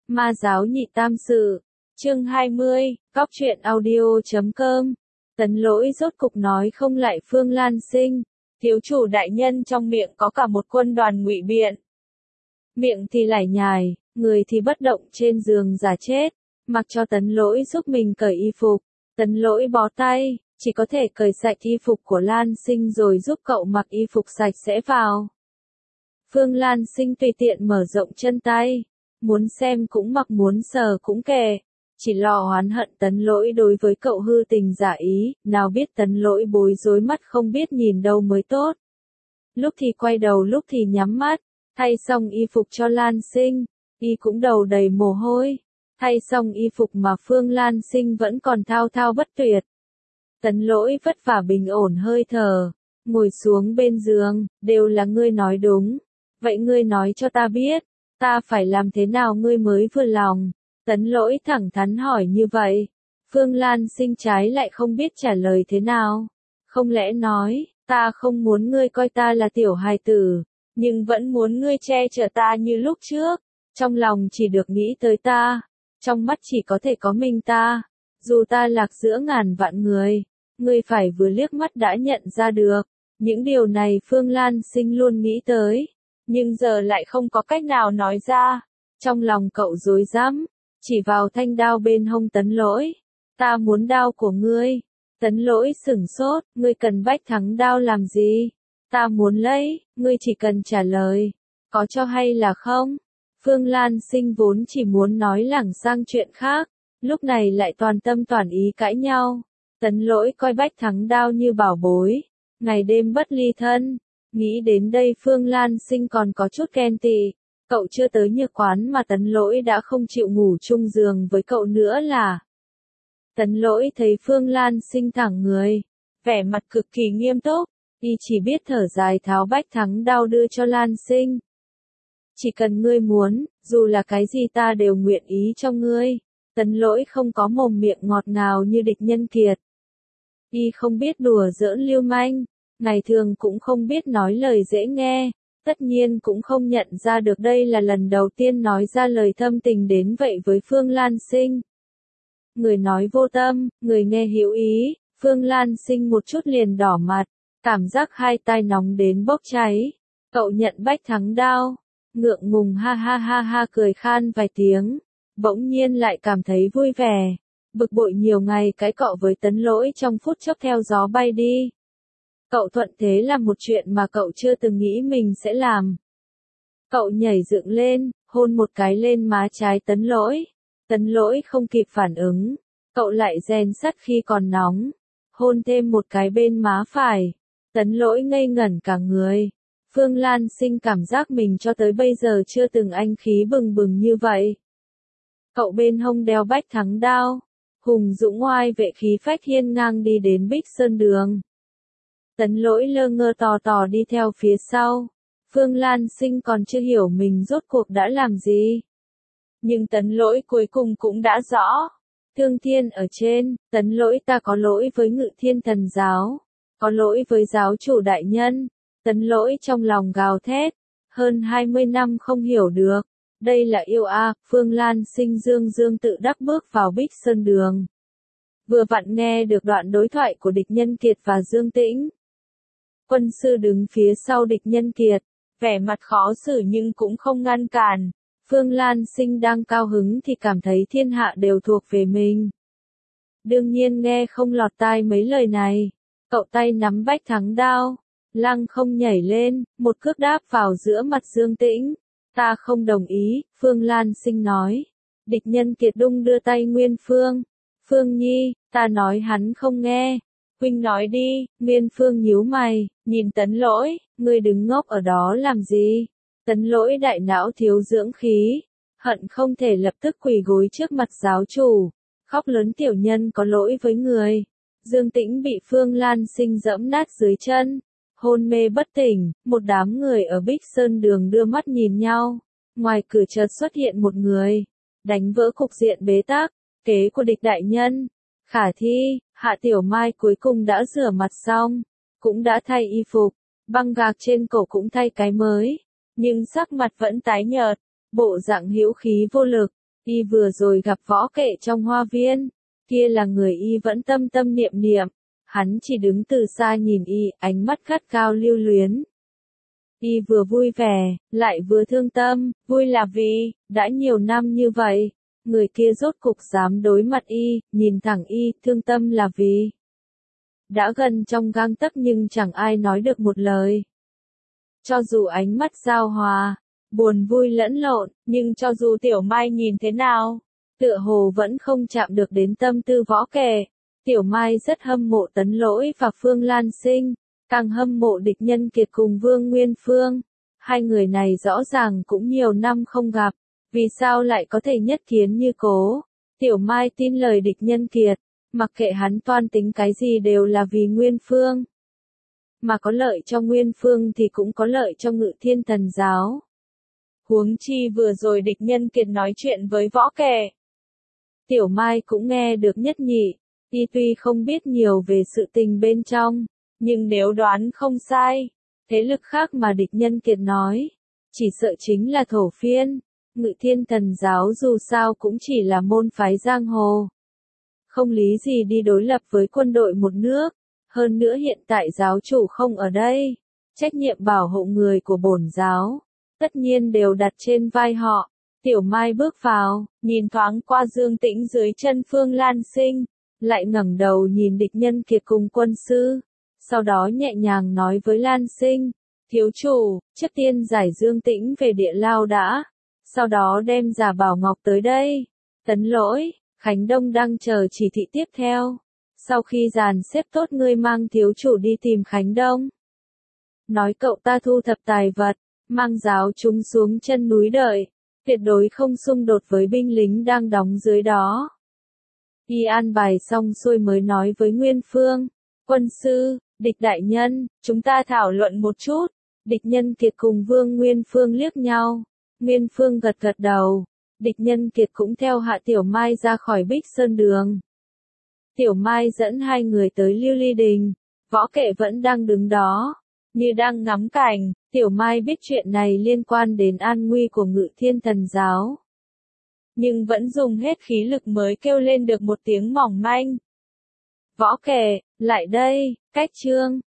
Ma giáo nhị tam sự, chương 20, góc truyện audio.com. Tấn Lỗi rốt cục nói không lại Phương Lan Sinh, thiếu chủ đại nhân trong miệng có cả một quân đoàn ngụy biện. Miệng thì lải nhải, người thì bất động trên giường giả chết, mặc cho Tấn Lỗi giúp mình cởi y phục. Tấn Lỗi bó tay, chỉ có thể cởi sạch y phục của Lan Sinh rồi giúp cậu mặc y phục sạch sẽ vào. Phương Lan Sinh tùy tiện mở rộng chân tay, muốn xem cũng mặc muốn sờ cũng kệ, chỉ lo oán hận Tấn Lỗi đối với cậu hư tình giả ý, nào biết Tấn Lỗi bối rối mắt không biết nhìn đâu mới tốt. Lúc thì quay đầu lúc thì nhắm mắt, thay xong y phục cho Lan Sinh, y cũng đầu đầy mồ hôi, thay xong y phục mà Phương Lan Sinh vẫn còn thao thao bất tuyệt. Tấn Lỗi vất vả bình ổn hơi thở, ngồi xuống bên giường, đều là ngươi nói đúng. Vậy ngươi nói cho ta biết, ta phải làm thế nào ngươi mới vừa lòng? Tấn Lỗi thẳng thắn hỏi như vậy. Phương Lan Sinh trái lại không biết trả lời thế nào. Không lẽ nói, ta không muốn ngươi coi ta là tiểu hài tử, nhưng vẫn muốn ngươi che chở ta như lúc trước. Trong lòng chỉ được nghĩ tới ta, trong mắt chỉ có thể có mình ta. Dù ta lạc giữa ngàn vạn người, ngươi phải vừa liếc mắt đã nhận ra được. Những điều này Phương Lan Sinh luôn nghĩ tới, nhưng giờ lại không có cách nào nói ra. Trong lòng cậu rối rắm, chỉ vào thanh đao bên hông Tấn Lỗi. Ta muốn đao của ngươi. Tấn Lỗi sửng sốt, ngươi cần bách thắng đao làm gì? Ta muốn lấy, ngươi chỉ cần trả lời, có cho hay là không? Phương Lan Sinh vốn chỉ muốn nói lảng sang chuyện khác, lúc này lại toàn tâm toàn ý cãi nhau. Tấn Lỗi coi bách thắng đao như bảo bối, ngày đêm bất ly thân. Nghĩ đến đây Phương Lan Sinh còn có chút ghen tị, cậu chưa tới Nhược Quán mà Tấn Lỗi đã không chịu ngủ chung giường với cậu nữa là. Tấn Lỗi thấy Phương Lan Sinh thẳng người, vẻ mặt cực kỳ nghiêm túc, y chỉ biết thở dài tháo bách thắng đao đưa cho Lan Sinh. Chỉ cần ngươi muốn, dù là cái gì ta đều nguyện ý cho ngươi. Tấn Lỗi không có mồm miệng ngọt ngào như Địch Nhân Kiệt. Y không biết đùa giỡn lưu manh, ngày thường cũng không biết nói lời dễ nghe, tất nhiên cũng không nhận ra được đây là lần đầu tiên nói ra lời thâm tình đến vậy với Phương Lan Sinh. Người nói vô tâm, người nghe hữu ý, Phương Lan Sinh một chút liền đỏ mặt, cảm giác hai tai nóng đến bốc cháy. Cậu nhận bách thắng đao, ngượng ngùng ha ha ha ha cười khan vài tiếng, bỗng nhiên lại cảm thấy vui vẻ. Bực bội nhiều ngày cái cọ với Tấn Lỗi trong phút chốc theo gió bay đi. Cậu thuận thế làm một chuyện mà cậu chưa từng nghĩ mình sẽ làm. Cậu nhảy dựng lên, hôn một cái lên má trái Tấn Lỗi. Tấn Lỗi không kịp phản ứng, cậu lại rèn sắt khi còn nóng, hôn thêm một cái bên má phải. Tấn Lỗi ngây ngẩn cả người. Phương Lan Sinh cảm giác mình cho tới bây giờ chưa từng anh khí bừng bừng như vậy. Cậu bên hông đeo bách thắng đao, hùng dũng oai vệ khí phách hiên ngang đi đến Bích Sơn Đường. Tấn Lỗi lơ ngơ tò tò đi theo phía sau. Phương Lan Sinh còn chưa hiểu mình rốt cuộc đã làm gì. Nhưng Tấn Lỗi cuối cùng cũng đã rõ. Thương Thiên ở trên, Tấn Lỗi ta có lỗi với Ngự Thiên Thần Giáo, có lỗi với giáo chủ đại nhân. Tấn Lỗi trong lòng gào thét, hơn 20 năm không hiểu được. Đây là yêu a. Phương Lan Sinh dương dương tự đắc bước vào Bích Sơn Đường. Vừa vặn nghe được đoạn đối thoại của Địch Nhân Kiệt và Dương Tĩnh. Quân sư đứng phía sau Địch Nhân Kiệt, vẻ mặt khó xử nhưng cũng không ngăn cản. Phương Lan Sinh đang cao hứng thì cảm thấy thiên hạ đều thuộc về mình. Đương nhiên nghe không lọt tai mấy lời này. Cậu tay nắm bách thắng đao, lăng không nhảy lên, một cước đáp vào giữa mặt Dương Tĩnh. Ta không đồng ý, Phương Lan Sinh nói. Địch Nhân Kiệt đung đưa tay Nguyên Phương. Phương Nhi, ta nói hắn không nghe. Huynh nói đi. Nguyên Phương nhíu mày, nhìn Tấn Lỗi, ngươi đứng ngốc ở đó làm gì? Tấn Lỗi đại não thiếu dưỡng khí, hận không thể lập tức quỳ gối trước mặt giáo chủ, khóc lớn tiểu nhân có lỗi với người. Dương Tĩnh bị Phương Lan Sinh giẫm nát dưới chân, hôn mê bất tỉnh. Một đám người ở Bích Sơn Đường đưa mắt nhìn nhau. Ngoài cửa chợt xuất hiện một người, đánh vỡ cục diện bế tắc. Kế của Địch đại nhân, Khả Thi. Hạ Tiểu Mai cuối cùng đã rửa mặt xong, cũng đã thay y phục, băng gạc trên cổ cũng thay cái mới, nhưng sắc mặt vẫn tái nhợt, bộ dạng hữu khí vô lực. Y vừa rồi gặp Võ Kệ trong hoa viên, kia là người Y vẫn tâm tâm niệm niệm, hắn chỉ đứng từ xa nhìn Y, ánh mắt gắt gao lưu luyến. Y vừa vui vẻ, lại vừa thương tâm, vui là vì, đã nhiều năm như vậy, người kia rốt cục dám đối mặt Y, nhìn thẳng Y, thương tâm là vì. Đã gần trong gang tấc nhưng chẳng ai nói được một lời. Cho dù ánh mắt giao hòa, buồn vui lẫn lộn, nhưng cho dù Tiểu Mai nhìn thế nào, tựa hồ vẫn không chạm được đến tâm tư Võ Kệ. Tiểu Mai rất hâm mộ Tấn Lỗi và Phương Lan Sinh, càng hâm mộ Địch Nhân Kiệt cùng Vương Nguyên Phương. Hai người này rõ ràng cũng nhiều năm không gặp, vì sao lại có thể nhất kiến như cố. Tiểu Mai tin lời Địch Nhân Kiệt, mặc kệ hắn toan tính cái gì đều là vì Nguyên Phương. Mà có lợi cho Nguyên Phương thì cũng có lợi cho Ngự Thiên Thần Giáo. Huống chi vừa rồi Địch Nhân Kiệt nói chuyện với Võ Kệ. Tiểu Mai cũng nghe được nhất nhị, y tuy không biết nhiều về sự tình bên trong, nhưng nếu đoán không sai, thế lực khác mà Địch Nhân Kiệt nói, chỉ sợ chính là Thổ Phiên. Ngự Thiên Thần Giáo dù sao cũng chỉ là môn phái giang hồ, không lý gì đi đối lập với quân đội một nước. Hơn nữa hiện tại giáo chủ không ở đây, trách nhiệm bảo hộ người của bổn giáo, tất nhiên đều đặt trên vai họ. Tiểu Mai bước vào, nhìn thoáng qua Dương Tĩnh dưới chân Phương Lan Sinh, lại ngẩng đầu nhìn Địch Nhân Kiệt cùng quân sư, sau đó nhẹ nhàng nói với Lan Sinh, thiếu chủ, trước tiên giải Dương Tĩnh về địa lao đã, sau đó đem Giả Bảo Ngọc tới đây. Tấn Lỗi, Khánh Đông đang chờ chỉ thị tiếp theo. Sau khi dàn xếp tốt ngươi mang thiếu chủ đi tìm Khánh Đông. Nói cậu ta thu thập tài vật, mang giáo chúng xuống chân núi đợi, tuyệt đối không xung đột với binh lính đang đóng dưới đó. Y an bài xong xuôi mới nói với Nguyên Phương, quân sư, Địch đại nhân, chúng ta thảo luận một chút. Địch Nhân Kiệt cùng Vương Nguyên Phương liếc nhau, Nguyên Phương gật gật đầu, Địch Nhân Kiệt cũng theo Hạ Tiểu Mai ra khỏi Bích Sơn Đường. Tiểu Mai dẫn hai người tới Lưu Ly Đình, Võ Kệ vẫn đang đứng đó, như đang ngắm cảnh. Tiểu Mai biết chuyện này liên quan đến an nguy của Ngự Thiên Thần Giáo, nhưng vẫn dùng hết khí lực mới kêu lên được một tiếng mỏng manh. Võ Kệ, lại đây, cách chương.